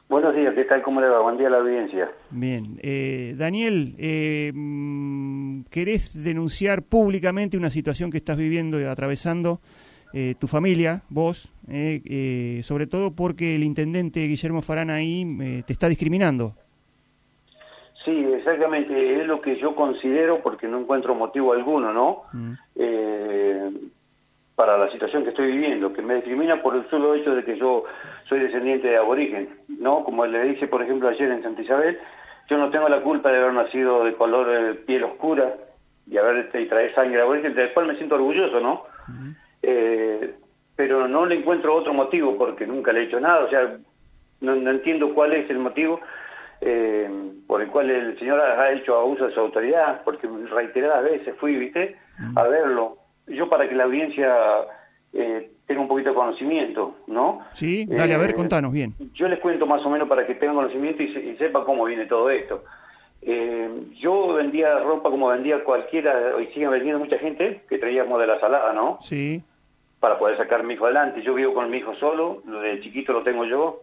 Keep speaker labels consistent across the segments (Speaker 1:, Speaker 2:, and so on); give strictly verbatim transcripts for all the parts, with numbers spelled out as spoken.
Speaker 1: Buenos días, ¿qué tal? ¿Cómo le va? Buen día a la audiencia.
Speaker 2: Bien. Eh, Daniel, eh, ¿querés denunciar públicamente una situación que estás viviendo y atravesando eh, tu familia, vos, eh, eh, sobre todo porque el intendente Guillermo Farana ahí eh, te está discriminando?
Speaker 1: Sí, exactamente, es lo que yo considero porque no encuentro motivo alguno, ¿no?
Speaker 2: Mm.
Speaker 1: Eh, para la situación que estoy viviendo, que me discrimina por el solo hecho de que yo soy descendiente de aborigen, ¿no? Como le dije, por ejemplo, ayer en Santa Isabel, yo no tengo la culpa de haber nacido de color eh, piel oscura y haber este, y traer sangre aborigen, del cual me siento orgulloso, ¿no?
Speaker 2: Mm.
Speaker 1: Eh, pero no le encuentro otro motivo porque nunca le he hecho nada, o sea, no, no entiendo cuál es el motivo eh, por el cual el señor ha hecho abuso de su autoridad, porque reiteradas veces fui, ¿viste?,
Speaker 2: Mm.
Speaker 1: a verlo. Yo para que la audiencia eh, tenga un poquito de conocimiento, ¿no?
Speaker 2: Sí, dale, a ver,
Speaker 1: Eh,
Speaker 2: contanos bien.
Speaker 1: yo les cuento más o menos para que tengan conocimiento y, se, y sepa cómo viene todo esto. Eh, yo vendía ropa como vendía cualquiera, y siguen vendiendo mucha gente, que traíamos de la salada, ¿no?
Speaker 2: Sí.
Speaker 1: Para poder sacar a mi hijo adelante. Yo vivo con mi hijo solo, lo de chiquito lo tengo yo,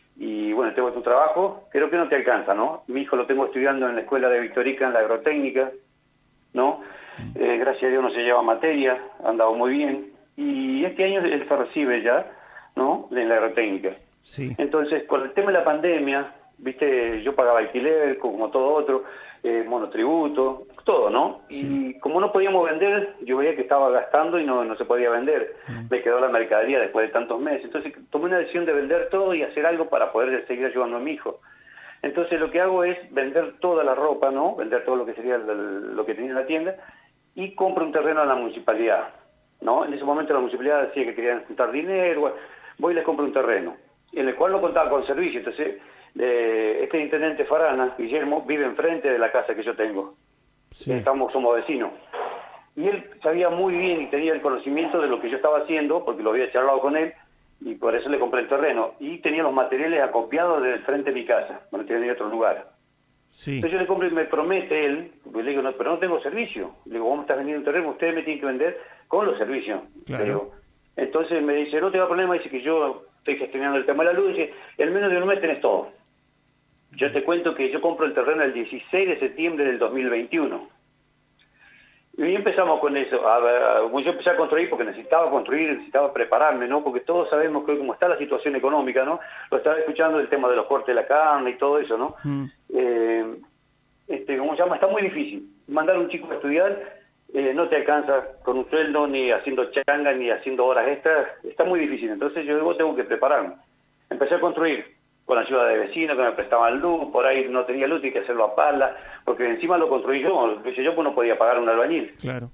Speaker 1: y bueno, tengo tu trabajo, creo que no te alcanza, ¿no? Mi hijo lo tengo estudiando en la escuela de Victorica, en la agrotécnica, ¿no? Eh, gracias a Dios no se lleva materia, ha andado muy bien, y este año él se recibe ya, ¿no?, en la agrotécnica.
Speaker 2: Sí.
Speaker 1: Entonces, con el tema de la pandemia, viste, yo pagaba alquiler, como todo otro, eh, monotributo, todo, ¿no?
Speaker 2: Sí.
Speaker 1: Y como no podíamos vender, yo veía que estaba gastando y no, no se podía vender.
Speaker 2: Mm.
Speaker 1: Me quedó la mercadería después de tantos meses. Entonces, tomé una decisión de vender todo y hacer algo para poder seguir ayudando a mi hijo. Entonces, lo que hago es vender toda la ropa, ¿no? Vender todo lo que sería el, lo que tenía en la tienda y compro un terreno a la municipalidad, ¿no? En ese momento la municipalidad decía que querían juntar dinero, voy y les compro un terreno, en el cual no contaba con servicio. Entonces, eh, este intendente Farana, Guillermo, vive enfrente de la casa que yo tengo.
Speaker 2: Sí.
Speaker 1: Estamos, somos vecinos. Y él sabía muy bien y tenía el conocimiento de lo que yo estaba haciendo, porque lo había charlado con él, y por eso le compré el terreno. Y tenía los materiales acopiados del frente de mi casa, no tenía ni otro lugar.
Speaker 2: Sí.
Speaker 1: Entonces yo le compro y me promete él, porque le digo, no, pero no tengo servicio. Le digo, vos me estás vendiendo un terreno, ustedes me tienen que vender con los servicios.
Speaker 2: Claro.
Speaker 1: Pero, entonces me dice, no te da problema, dice que yo estoy gestionando el tema de la luz, dice, en menos de un mes tenés todo. Yo te cuento que yo compro el terreno el dieciséis de septiembre del dos mil veintiuno. Y empezamos con eso. A ver, a, yo empecé a construir porque necesitaba construir, necesitaba prepararme, ¿no? Porque todos sabemos que como está la situación económica, ¿no? Lo estaba escuchando el tema de los cortes de la carne y todo eso, ¿no?
Speaker 2: Mm.
Speaker 1: Eh, este, ¿cómo se llama? Está muy difícil. Mandar a un chico a estudiar eh, no te alcanza con un sueldo, ni haciendo changa, ni haciendo horas extras. Está muy difícil. Entonces yo digo, tengo que prepararme. Empecé a construir con la ayuda de vecinos que me prestaban luz, por ahí no tenía luz, tenía que hacerlo a pala, porque encima lo construí yo, lo hice yo, pues no podía pagar un albañil.
Speaker 2: Claro.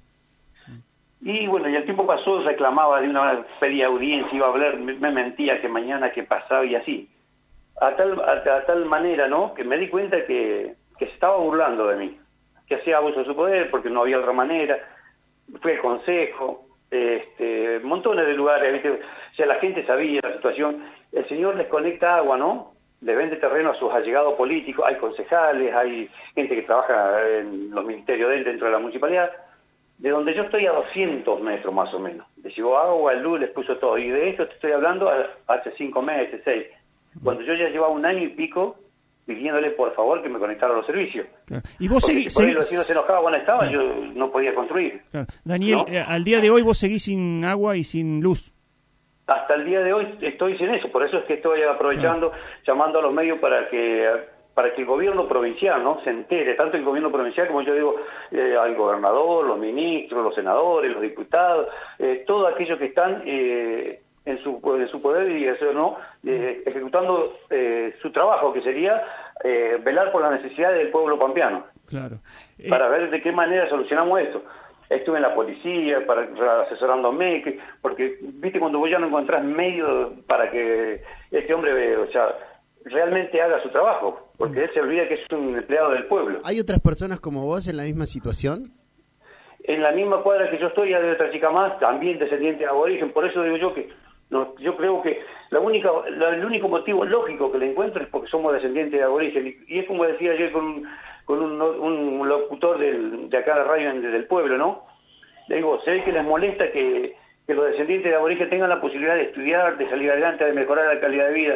Speaker 1: Y bueno, y el tiempo pasó, reclamaba de una, pedía audiencia, iba a hablar, me, me mentía que mañana, que pasaba y así. A tal, a, a tal manera, ¿no?, que me di cuenta que, que se estaba burlando de mí, que hacía abuso de su poder porque no había otra manera. Fui al consejo, este, montones de lugares, ¿viste? O sea, la gente sabía la situación. El señor les conecta agua, ¿no? Le vende terreno a sus allegados políticos, hay concejales, hay gente que trabaja en los ministerios de él dentro de la municipalidad, de donde yo estoy a doscientos metros más o menos. Les llevó agua, luz, les puso todo. Y de esto te estoy hablando hace cinco meses, seis. Cuando yo ya llevaba un año y pico pidiéndole por favor que me conectara a los servicios.
Speaker 2: Claro. Y vos seguís...
Speaker 1: Si por ahí
Speaker 2: segui...
Speaker 1: los vecinos se enojaban cuando estaba,
Speaker 2: claro.
Speaker 1: yo no podía construir.
Speaker 2: Claro. Daniel,
Speaker 1: ¿no?
Speaker 2: eh, al día de hoy vos seguís sin agua y sin luz.
Speaker 1: Hasta el día de hoy estoy sin eso, por eso es que estoy aprovechando, claro, llamando a los medios para que para que el gobierno provincial, ¿no?, se entere, tanto el gobierno provincial como yo digo, eh, al gobernador, los ministros, los senadores, los diputados, eh, todos aquellos que están eh, en, su, en su poder y eso, ¿no?, eh, ejecutando eh, su trabajo, que sería eh, velar por las necesidades del pueblo pampeano.
Speaker 2: Claro. Eh...
Speaker 1: Para ver de qué manera solucionamos esto. Estuve en la policía para asesorándome, que, porque viste cuando vos ya no encontrás medios para que este hombre, o sea, realmente haga su trabajo, porque él se olvida que es un empleado del pueblo.
Speaker 3: ¿Hay otras personas como vos en la misma situación?
Speaker 1: En la misma cuadra que yo estoy, hay otra chica más, también descendiente de aborigen, por eso digo yo que no, yo creo que la única, la, el único motivo lógico que le encuentro es porque somos descendientes de aborigen, y, y es como decía ayer con un con un, un locutor del, de acá de la radio del pueblo, ¿no? Le digo, se ve que les molesta que, que los descendientes de aborigen tengan la posibilidad de estudiar, de salir adelante, de mejorar la calidad de vida.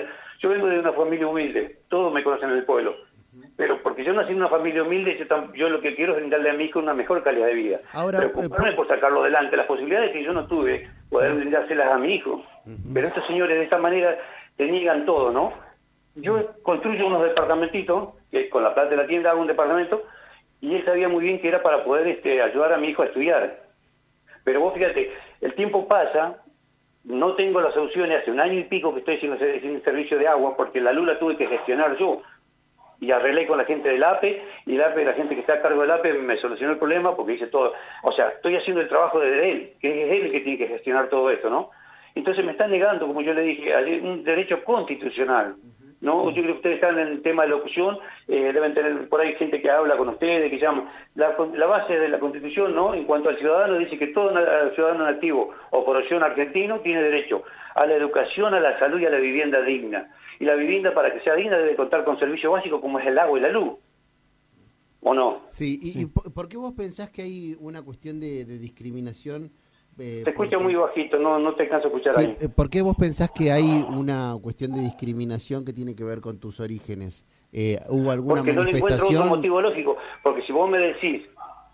Speaker 1: Yo vengo de una familia humilde, todos me conocen en el pueblo, pero porque yo nací en una familia humilde, yo, tam, yo lo que quiero es brindarle a mi hijo una mejor calidad de vida.
Speaker 3: Ahora,
Speaker 1: preocuparme
Speaker 3: eh,
Speaker 1: por sacarlo adelante, las posibilidades que yo no tuve, poder brindárselas a mi hijo. Uh-huh. Pero estos señores de esta manera te niegan todo, ¿no? Yo construyo unos departamentitos, que con la plata de la tienda hago un departamento, y él sabía muy bien que era para poder este, ayudar a mi hijo a estudiar. Pero vos fíjate, el tiempo pasa, no tengo las soluciones, hace un año y pico que estoy sin, sin servicio de agua, porque la luz la tuve que gestionar yo, y arreglé con la gente del A P E, y el A P E, la gente que está a cargo del A P E me solucionó el problema porque hice todo. O sea, estoy haciendo el trabajo de él, que es él el que tiene que gestionar todo esto, ¿no? Entonces me están negando, como yo le dije, un derecho constitucional, ¿no? Yo creo que ustedes están en el tema de locución, eh, deben tener por ahí gente que habla con ustedes, que llama. La, la base de la Constitución, ¿no? En cuanto al ciudadano, dice que todo ciudadano nativo o porción argentino tiene derecho a la educación, a la salud y a la vivienda digna. Y la vivienda, para que sea digna, debe contar con servicios básicos como es el agua y la luz. ¿O no?
Speaker 3: Sí, ¿y, sí. y por qué vos pensás que hay una cuestión de, de discriminación?
Speaker 1: Eh, te escucha porque... muy bajito, no no te canso de escuchar
Speaker 3: sí,
Speaker 1: ahí.
Speaker 3: ¿Por qué vos pensás que hay una cuestión de discriminación que tiene que ver con tus orígenes? Eh, ¿Hubo alguna
Speaker 1: porque
Speaker 3: manifestación?
Speaker 1: Porque no le encuentro otro motivo lógico, porque si vos me decís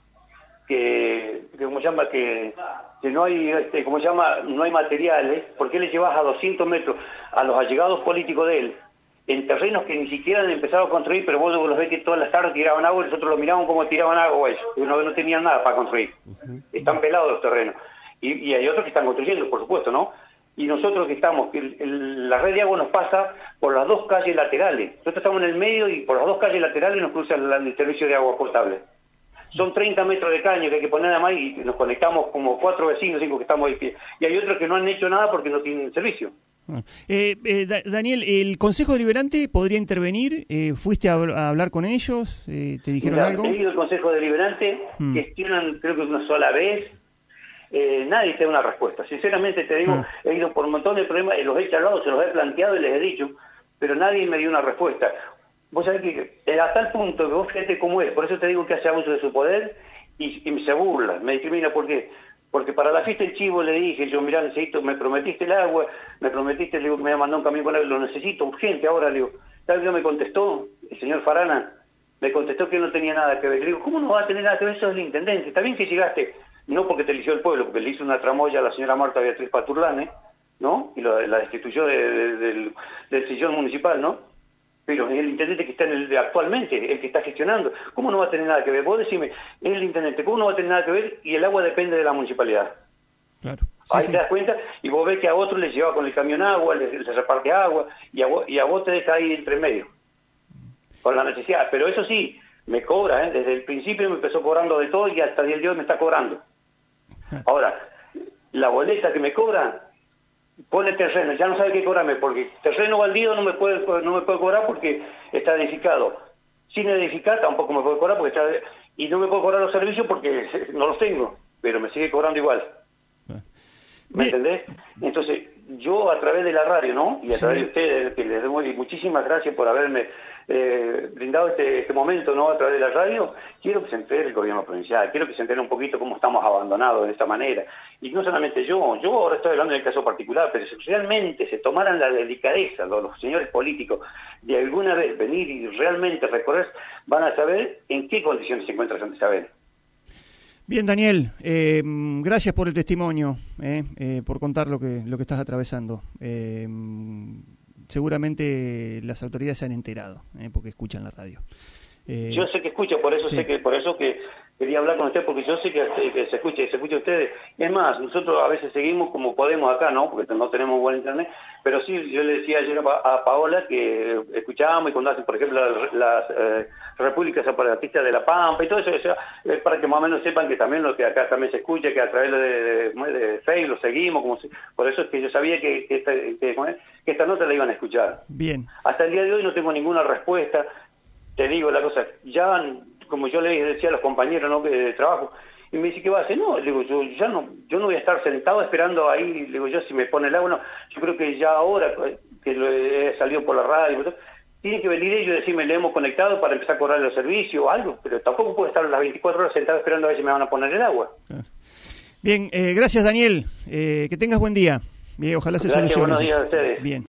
Speaker 1: que, que como llama, que, que no hay, este, como llama, no hay materiales, ¿por qué le llevas a doscientos metros a los allegados políticos de él, en terrenos que ni siquiera han empezado a construir, pero vos los ves que todas las tardes tiraban agua y nosotros los mirábamos como tiraban agua ellos, no, no tenían nada para construir, uh-huh. Están pelados los terrenos. Y, y hay otros que están construyendo, por supuesto, ¿no? Y nosotros que estamos, que el, el, la red de agua nos pasa por las dos calles laterales. Nosotros estamos en el medio y por las dos calles laterales nos cruza el, el servicio de agua potable. Son treinta metros de caño que hay que poner nada más y nos conectamos como cuatro vecinos, cinco que estamos ahí. Y hay otros que no han hecho nada porque no tienen servicio.
Speaker 2: Eh, eh, Daniel, ¿el Consejo Deliberante podría intervenir? Eh, ¿Fuiste a, a hablar con ellos? Eh, ¿Te dijeron
Speaker 1: Mira,
Speaker 2: algo?
Speaker 1: He ido al Consejo Deliberante, hmm. gestionan creo que una sola vez. Eh, nadie te da una respuesta. Sinceramente te digo, ah. he ido por un montón de problemas, los he charlado, se los he planteado y les he dicho, pero nadie me dio una respuesta. Vos sabés que eh, a tal punto que vos fíjate cómo es, por eso te digo que hace abuso de su poder y, y se burla, me discrimina. ¿Por qué? Porque para la fiesta del chivo le dije, yo mirá, necesito, me prometiste el agua, me prometiste, le digo, me mandó un camión con agua, lo necesito urgente ahora, le digo. ¿Sabes qué me contestó? El señor Farana me contestó que no tenía nada que ver. Le digo, ¿cómo no va a tener nada que ver? Eso es el intendente. Está bien que llegaste, no porque te eligió el pueblo, porque le hizo una tramoya a la señora Marta Beatriz Paturlane, ¿no? Y lo, la destituyó de, de, del, del sillón municipal, ¿no? Pero es el intendente que está en el actualmente, el que está gestionando. ¿Cómo no va a tener nada que ver? Vos decime, es el intendente, ¿cómo no va a tener nada que ver? Y el agua depende de la municipalidad.
Speaker 2: Claro. Sí,
Speaker 1: Ahí
Speaker 2: sí.
Speaker 1: te das cuenta, y vos ves que a otro le lleva con el camión agua, le, le reparte agua, y a, vos, y a vos te deja ahí entre medio, con la necesidad. Pero eso sí, me cobra, ¿eh? Desde el principio me empezó cobrando de todo y hasta el día de hoy me está cobrando. Ahora, la boleta que me cobra pone terreno, ya no sabe qué cobrarme, porque terreno baldío no me puede no me puede cobrar porque está edificado. Sin edificar tampoco me puede cobrar porque está, y no me puede cobrar los servicios porque no los tengo, pero me sigue cobrando igual. ¿Me entendés? Entonces, yo a través de la radio, ¿no? Y a sí. través de ustedes, que les doy muchísimas gracias por haberme eh, brindado este, este momento, ¿no? A través de la radio, quiero que se entere el gobierno provincial, quiero que se entere un poquito cómo estamos abandonados de esta manera. Y no solamente yo, yo ahora estoy hablando del caso particular, pero si realmente se tomaran la delicadeza, los, los señores políticos, de alguna vez venir y realmente recorrer, van a saber en qué condiciones se encuentra Santa Isabel.
Speaker 2: Bien, Daniel, eh, gracias por el testimonio, eh, eh, por contar lo que lo que estás atravesando. Eh, seguramente las autoridades se han enterado, eh, porque escuchan la radio. Eh,
Speaker 1: yo sé que escucho, por eso sí. sé que por eso que quería hablar con usted, porque yo sé que, que se escucha, se escucha a ustedes. Es más, nosotros a veces seguimos como podemos acá, ¿no? Porque no tenemos buen internet, pero sí, yo le decía ayer a, a Paola que escuchábamos y cuando hacen, por ejemplo, las, las eh, repúblicas separatistas de La Pampa y todo eso, eso es para que más o menos sepan que también lo que acá también se escucha, que a través de, de, de Facebook lo seguimos, como si, por eso es que yo sabía que, que, esta, que, que esta nota la iban a escuchar.
Speaker 2: Bien.
Speaker 1: Hasta el día de hoy no tengo ninguna respuesta. Te digo la cosa, ya, como yo le decía a los compañeros, ¿no?, que de trabajo, y me dice, ¿qué va a hacer? No, le digo, yo ya no, yo no voy a estar sentado esperando ahí, le digo, yo si me pone el agua, no, yo creo que ya ahora que lo he salido por la radio, tienen que venir ellos y decirme, le hemos conectado para empezar a cobrar los servicios o algo, pero tampoco puedo estar las veinticuatro horas sentado esperando a ver si me van a poner el agua.
Speaker 2: Bien, eh, gracias Daniel, eh, que tengas buen día, bien, ojalá se
Speaker 1: Gracias,
Speaker 2: solucione.
Speaker 1: Buenos días a ustedes.
Speaker 2: Bien.